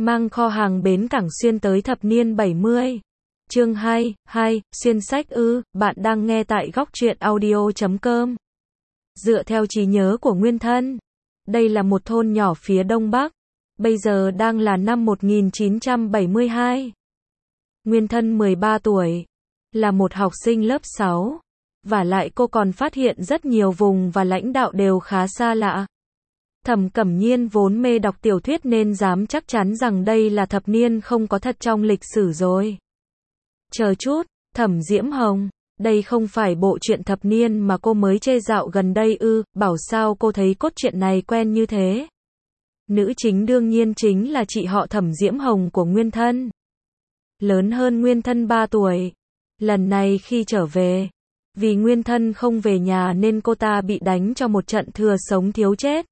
mang kho hàng bến cảng xuyên tới thập niên 70. Chương 2, xuyên sách ư, bạn đang nghe tại góc truyện audio.com. Dựa theo trí nhớ của nguyên thân, đây là một thôn nhỏ phía đông bắc, bây giờ đang là năm 1972. Nguyên thân 13 tuổi, là một học sinh lớp 6. Và lại cô còn phát hiện rất nhiều vùng và lãnh đạo đều khá xa lạ. Thẩm Cẩm Nhiên vốn mê đọc tiểu thuyết nên dám chắc chắn rằng đây là thập niên không có thật trong lịch sử rồi. Chờ chút, Thẩm Diễm Hồng, đây không phải bộ truyện thập niên mà cô mới chê dạo gần đây ư, bảo sao cô thấy cốt truyện này quen như thế. Nữ chính đương nhiên chính là chị họ Thẩm Diễm Hồng của nguyên thân. Lớn hơn nguyên thân 3 tuổi. Lần này khi trở về, vì nguyên thân không về nhà nên cô ta bị đánh cho một trận thừa sống thiếu chết.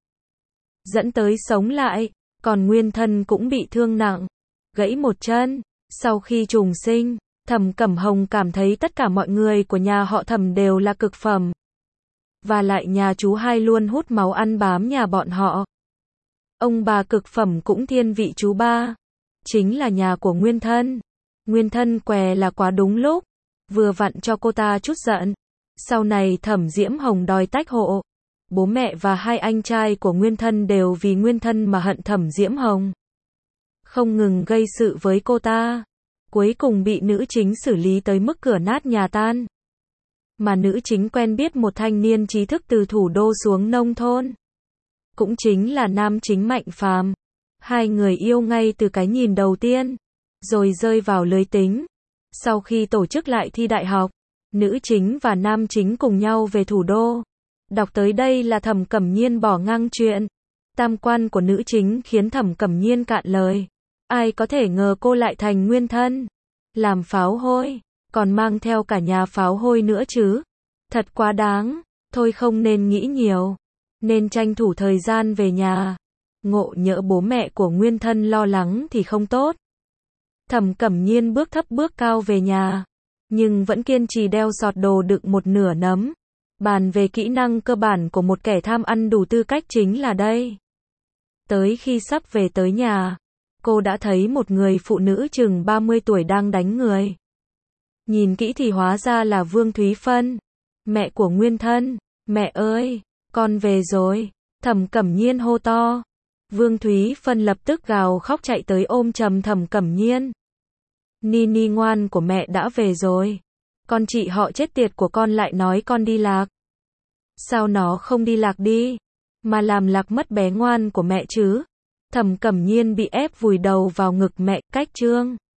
Dẫn tới sống lại, còn nguyên thân cũng bị thương nặng, gãy một chân. Sau khi trùng sinh, Thẩm Cẩm Hồng cảm thấy tất cả mọi người của nhà họ Thẩm đều là cực phẩm. Và lại nhà chú hai luôn hút máu ăn bám nhà bọn họ. Ông bà cực phẩm cũng thiên vị chú ba, chính là nhà của nguyên thân. Nguyên thân què là quá đúng lúc, vừa vặn cho cô ta chút giận. Sau này Thẩm Diễm Hồng đòi tách hộ. Bố mẹ và hai anh trai của nguyên thân đều vì nguyên thân mà hận Thẩm Diễm Hồng. Không ngừng gây sự với cô ta. Cuối cùng bị nữ chính xử lý tới mức cửa nát nhà tan. Mà nữ chính quen biết một thanh niên trí thức từ thủ đô xuống nông thôn. Cũng chính là nam chính Mạnh Phàm. Hai người yêu ngay từ cái nhìn đầu tiên, rồi rơi vào lưới tính. Sau khi tổ chức lại thi đại học, nữ chính và nam chính cùng nhau về thủ đô. Đọc tới đây là Thẩm Cẩm Nhiên bỏ ngang chuyện. Tam quan của nữ chính khiến Thẩm Cẩm Nhiên cạn lời. Ai có thể ngờ cô lại thành nguyên thân. Làm pháo hôi, còn mang theo cả nhà pháo hôi nữa chứ. Thật quá đáng, thôi không nên nghĩ nhiều. Nên tranh thủ thời gian về nhà. Ngộ nhỡ bố mẹ của nguyên thân lo lắng thì không tốt. Thẩm Cẩm Nhiên bước thấp bước cao về nhà, nhưng vẫn kiên trì đeo sọt đồ đựng một nửa nấm. Bàn về kỹ năng cơ bản của một kẻ tham ăn đủ tư cách chính là đây. Tới khi sắp về tới nhà, cô đã thấy một người phụ nữ chừng 30 tuổi đang đánh người. Nhìn kỹ thì hóa ra là Vương Thúy Phân, mẹ của nguyên thân. Mẹ ơi, con về rồi, Thẩm Cẩm Nhiên hô to. Vương Thúy Phân lập tức gào khóc chạy tới ôm chầm Thẩm Cẩm Nhiên. Nini ngoan của mẹ đã về rồi. Con chị họ chết tiệt của con lại nói con đi lạc. Sao nó không đi lạc đi, mà làm lạc mất bé ngoan của mẹ chứ? Thẩm Cẩm Nhiên bị ép vùi đầu vào ngực mẹ, cách chương.